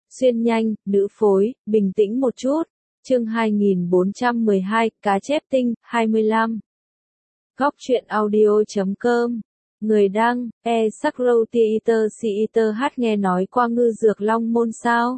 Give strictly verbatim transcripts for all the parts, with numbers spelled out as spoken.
Xuyên nhanh, nữ phối, bình tĩnh một chút. Chương hai nghìn bốn trăm mười hai, cá chép tinh, hai mươi lăm. Góc truyện audio chấm com. Người đăng, e Sakro Theater Theater hát nghe nói qua ngư dược long môn sao?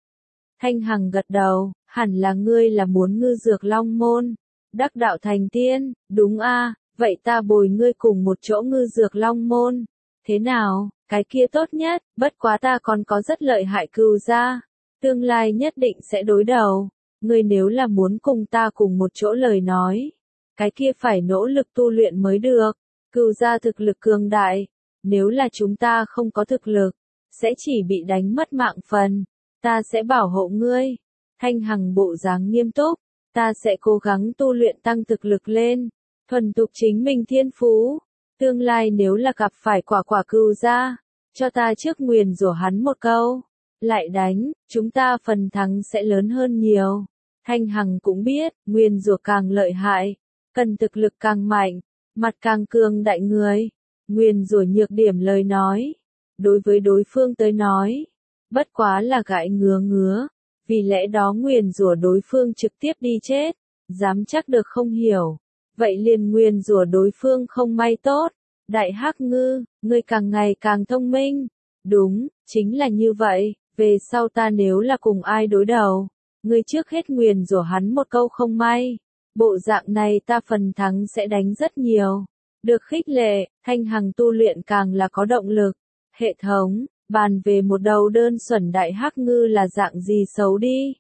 Thanh Hằng gật đầu, hẳn là ngươi là muốn ngư dược long môn. Đắc đạo thành tiên, đúng a, vậy ta bồi ngươi cùng một chỗ ngư dược long môn. Thế nào, cái kia tốt nhất, bất quá ta còn có rất lợi hại cừu gia. Tương lai nhất định sẽ đối đầu. Ngươi nếu là muốn cùng ta cùng một chỗ lời nói, cái kia phải nỗ lực tu luyện mới được. Cừu gia thực lực cường đại, nếu là chúng ta không có thực lực, sẽ chỉ bị đánh mất mạng phần. Ta sẽ bảo hộ ngươi. Thanh Hằng bộ dáng nghiêm túc, ta sẽ cố gắng tu luyện tăng thực lực lên, thuần thục chính mình thiên phú. Tương lai nếu là gặp phải quả quả cừu gia, cho ta trước nguyền rủa hắn một câu, lại đánh, chúng ta phần thắng sẽ lớn hơn nhiều. Thanh Hằng cũng biết, nguyền rủa càng lợi hại, cần thực lực càng mạnh, mặt càng cường đại người. Nguyền rủa nhược điểm lời nói, đối với đối phương tới nói, bất quá là gãi ngứa ngứa, vì lẽ đó nguyền rủa đối phương trực tiếp đi chết, dám chắc được không hiểu. Vậy liền nguyền rủa đối phương không may tốt. Đại Hắc Ngư, ngươi càng ngày càng thông minh. Đúng, chính là như vậy, về sau ta nếu là cùng ai đối đầu, ngươi trước hết nguyền rủa hắn một câu không may. Bộ dạng này ta phần thắng sẽ đánh rất nhiều. Được khích lệ, Thanh Hằng tu luyện càng là có động lực. Hệ thống, bàn về một đầu đơn xuẩn Đại Hắc Ngư là dạng gì xấu đi.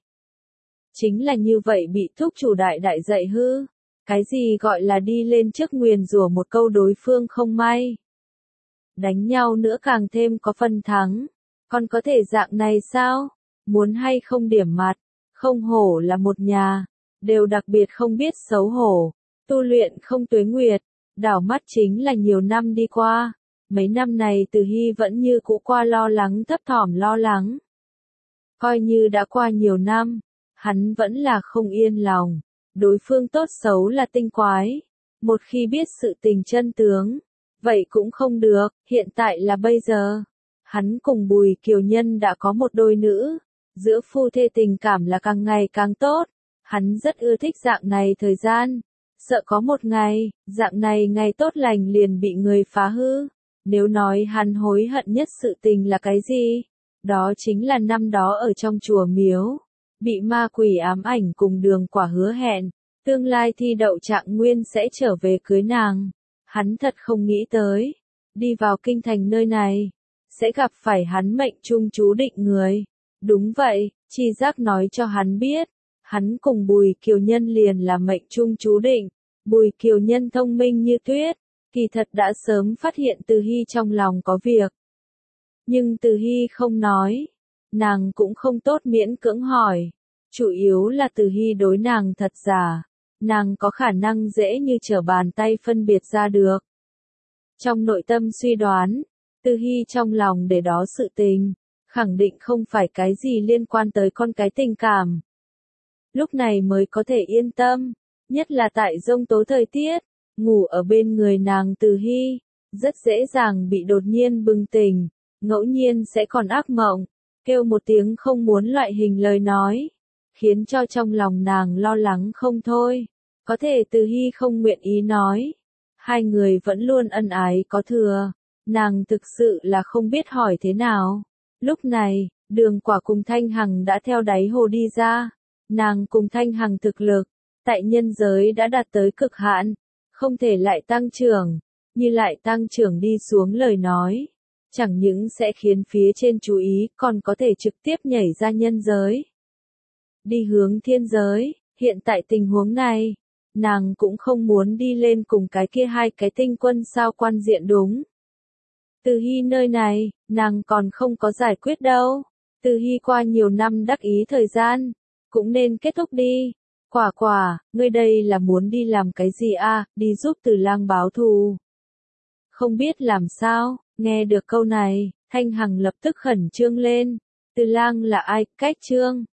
Chính là như vậy bị thúc chủ đại đại dạy hư. Cái gì gọi là đi lên trước nguyền rủa một câu đối phương không may. Đánh nhau nữa càng thêm có phần thắng. Còn có thể dạng này sao? Muốn hay không điểm mặt. Không hổ là một nhà. Đều đặc biệt không biết xấu hổ. Tu luyện không tuế nguyệt. Đảo mắt chính là nhiều năm đi qua. Mấy năm này Từ Hy vẫn như cũ qua lo lắng thấp thỏm lo lắng. Coi như đã qua nhiều năm. Hắn vẫn là không yên lòng. Đối phương tốt xấu là tinh quái. Một khi biết sự tình chân tướng, vậy cũng không được, hiện tại là bây giờ. Hắn cùng Bùi Kiều Nhân đã có một đôi nữ. Giữa phu thê tình cảm là càng ngày càng tốt. Hắn rất ưa thích dạng này thời gian. Sợ có một ngày, dạng này ngày tốt lành liền bị người phá hư. Nếu nói hắn hối hận nhất sự tình là cái gì? Đó chính là năm đó ở trong chùa miếu. Bị ma quỷ ám ảnh cùng Đường Quả hứa hẹn, tương lai thi đậu Trạng Nguyên sẽ trở về cưới nàng. Hắn thật không nghĩ tới, đi vào kinh thành nơi này, sẽ gặp phải hắn mệnh trung chú định người. Đúng vậy, chi giác nói cho hắn biết, hắn cùng Bùi Kiều Nhân liền là mệnh trung chú định. Bùi Kiều Nhân thông minh như tuyết, kỳ thật đã sớm phát hiện Từ Hy trong lòng có việc. Nhưng Từ Hy không nói. Nàng cũng không tốt miễn cưỡng hỏi. Chủ yếu là Từ Hy đối nàng thật giả. Nàng có khả năng dễ như trở bàn tay phân biệt ra được. Trong nội tâm suy đoán, Từ Hy trong lòng để đó sự tình, khẳng định không phải cái gì liên quan tới con cái tình cảm. Lúc này mới có thể yên tâm, nhất là tại giông tố thời tiết, ngủ ở bên người nàng Từ Hy, rất dễ dàng bị đột nhiên bừng tỉnh, ngẫu nhiên sẽ còn ác mộng, kêu một tiếng không muốn loại hình lời nói, khiến cho trong lòng nàng lo lắng không thôi. Có thể Từ Hy không nguyện ý nói. Hai người vẫn luôn ân ái có thừa. Nàng thực sự là không biết hỏi thế nào. Lúc này, Đường Quả cùng Thanh Hằng đã theo đáy hồ đi ra. Nàng cùng Thanh Hằng thực lực, tại nhân giới đã đạt tới cực hạn. Không thể lại tăng trưởng. Như lại tăng trưởng đi xuống lời nói. Chẳng những sẽ khiến phía trên chú ý, còn có thể trực tiếp nhảy ra nhân giới. Đi hướng thiên giới, hiện tại tình huống này, nàng cũng không muốn đi lên cùng cái kia hai cái tinh quân sao quan diện đúng. Từ Hy nơi này, nàng còn không có giải quyết đâu. Từ Hy qua nhiều năm đắc ý thời gian, cũng nên kết thúc đi. Quả quả, ngươi đây là muốn đi làm cái gì a? Đi giúp Từ Lang báo thù. Không biết làm sao, nghe được câu này, Thanh Hằng lập tức khẩn trương lên. Từ Lang là ai? Cách trương.